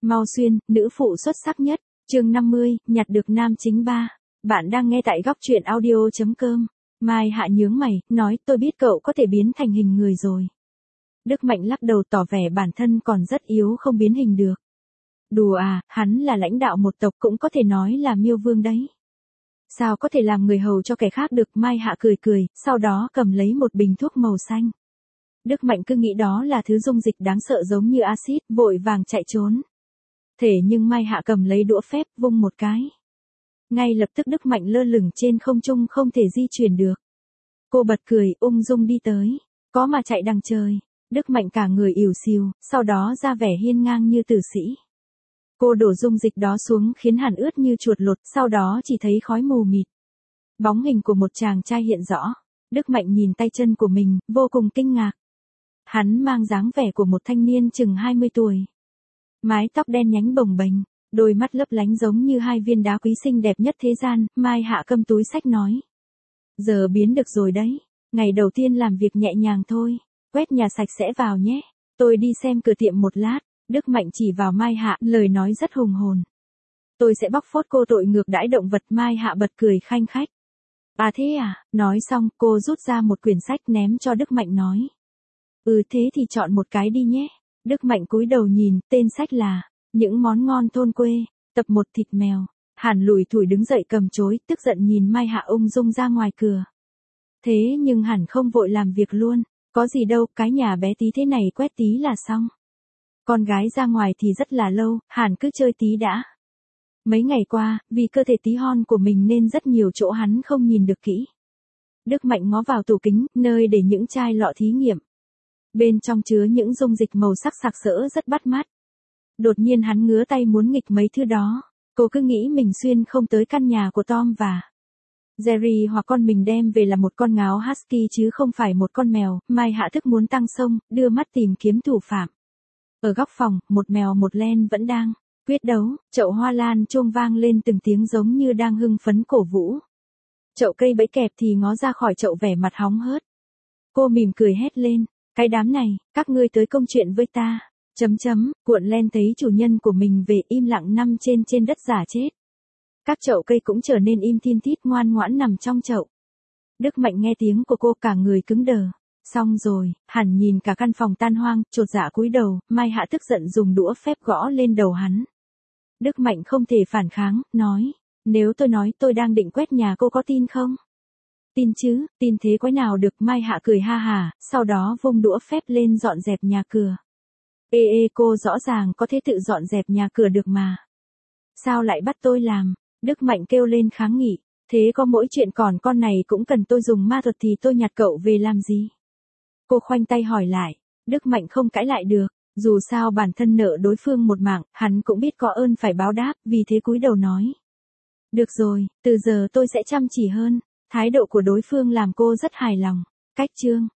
Mau Xuyên, nữ phụ xuất sắc nhất, chương 50, nhặt được nam chính 3. Bạn đang nghe tại góc truyện audio.com. Mai Hạ nhướng mày, nói tôi biết cậu có thể biến thành hình người rồi. Đức Mạnh lắc đầu tỏ vẻ bản thân còn rất yếu không biến hình được. Đùa à, hắn là lãnh đạo một tộc cũng có thể nói là miêu vương đấy. Sao có thể làm người hầu cho kẻ khác được? Mai Hạ cười cười, sau đó cầm lấy một bình thuốc màu xanh. Đức Mạnh cứ nghĩ đó là thứ dung dịch đáng sợ giống như axit, vội vàng chạy trốn. Thế nhưng Mai Hạ cầm lấy đũa phép vung một cái. Ngay lập tức Đức Mạnh lơ lửng trên không trung không thể di chuyển được. Cô bật cười, ung dung đi tới. Có mà chạy đằng trời. Đức Mạnh cả người ỉu xìu, sau đó ra vẻ hiên ngang như tử sĩ. Cô đổ dung dịch đó xuống khiến hàn ướt như chuột lột, sau đó chỉ thấy khói mù mịt. Bóng hình của một chàng trai hiện rõ. Đức Mạnh nhìn tay chân của mình, vô cùng kinh ngạc. Hắn mang dáng vẻ của một thanh niên chừng 20 tuổi. Mái tóc đen nhánh bồng bềnh, đôi mắt lấp lánh giống như hai viên đá quý xinh đẹp nhất thế gian. Mai Hạ cầm túi sách nói. Giờ biến được rồi đấy, ngày đầu tiên làm việc nhẹ nhàng thôi, quét nhà sạch sẽ vào nhé, tôi đi xem cửa tiệm một lát. Đức Mạnh chỉ vào Mai Hạ, lời nói rất hùng hồn. Tôi sẽ bóc phốt cô tội ngược đãi động vật. Mai Hạ bật cười khanh khách. À thế à, nói xong cô rút ra một quyển sách ném cho Đức Mạnh nói. Thế thì chọn một cái đi nhé. Đức Mạnh cúi đầu nhìn, tên sách là Những món ngon thôn quê, tập 1 thịt mèo. Hàn lủi thủi đứng dậy cầm chối, tức giận nhìn Mai Hạ ung dung ra ngoài cửa. Thế nhưng Hàn không vội làm việc luôn, có gì đâu, cái nhà bé tí thế này quét tí là xong. Con gái ra ngoài thì rất là lâu, Hàn cứ chơi tí đã. Mấy ngày qua, vì cơ thể tí hon của mình nên rất nhiều chỗ hắn không nhìn được kỹ. Đức Mạnh ngó vào tủ kính, nơi để những chai lọ thí nghiệm. Bên trong chứa những dung dịch màu sắc sặc sỡ rất bắt mắt. Đột nhiên hắn ngứa tay muốn nghịch mấy thứ đó. Cô cứ nghĩ mình xuyên không tới căn nhà của Tom và Jerry hoặc con mình đem về là một con ngáo husky chứ không phải một con mèo. Mai Hạ thức muốn tăng xông, đưa mắt tìm kiếm thủ phạm. Ở góc phòng, một mèo một len vẫn đang quyết đấu, chậu hoa lan chuông vang lên từng tiếng giống như đang hưng phấn cổ vũ. Chậu cây bẫy kẹp thì ngó ra khỏi chậu vẻ mặt hóng hớt. Cô mỉm cười hét lên, cái đám này, các ngươi tới công chuyện với ta. Cuộn len thấy chủ nhân của mình về im lặng nằm trên đất giả chết. Các chậu cây cũng trở nên im thin thít ngoan ngoãn nằm trong chậu. Đức Mạnh nghe tiếng của cô cả người cứng đờ. Xong rồi, Hàn nhìn cả căn phòng tan hoang, chột dạ cúi đầu. Mai Hạ tức giận dùng đũa phép gõ lên đầu hắn. Đức Mạnh không thể phản kháng, nói, nếu tôi nói tôi đang định quét nhà cô có tin không? Tin chứ, tin thế quái nào được. Mai Hạ cười ha hả, sau đó vung đũa phép lên dọn dẹp nhà cửa. Cô rõ ràng có thể tự dọn dẹp nhà cửa được mà. Sao lại bắt tôi làm? Đức Mạnh kêu lên kháng nghị, thế có mỗi chuyện còn con này cũng cần tôi dùng ma thuật thì tôi nhặt cậu về làm gì? Cô khoanh tay hỏi lại, Đức Mạnh không cãi lại được, dù sao bản thân nợ đối phương một mạng, hắn cũng biết có ơn phải báo đáp, vì thế cúi đầu nói. Được rồi, từ giờ tôi sẽ chăm chỉ hơn. Thái độ của đối phương làm cô rất hài lòng. Cách chương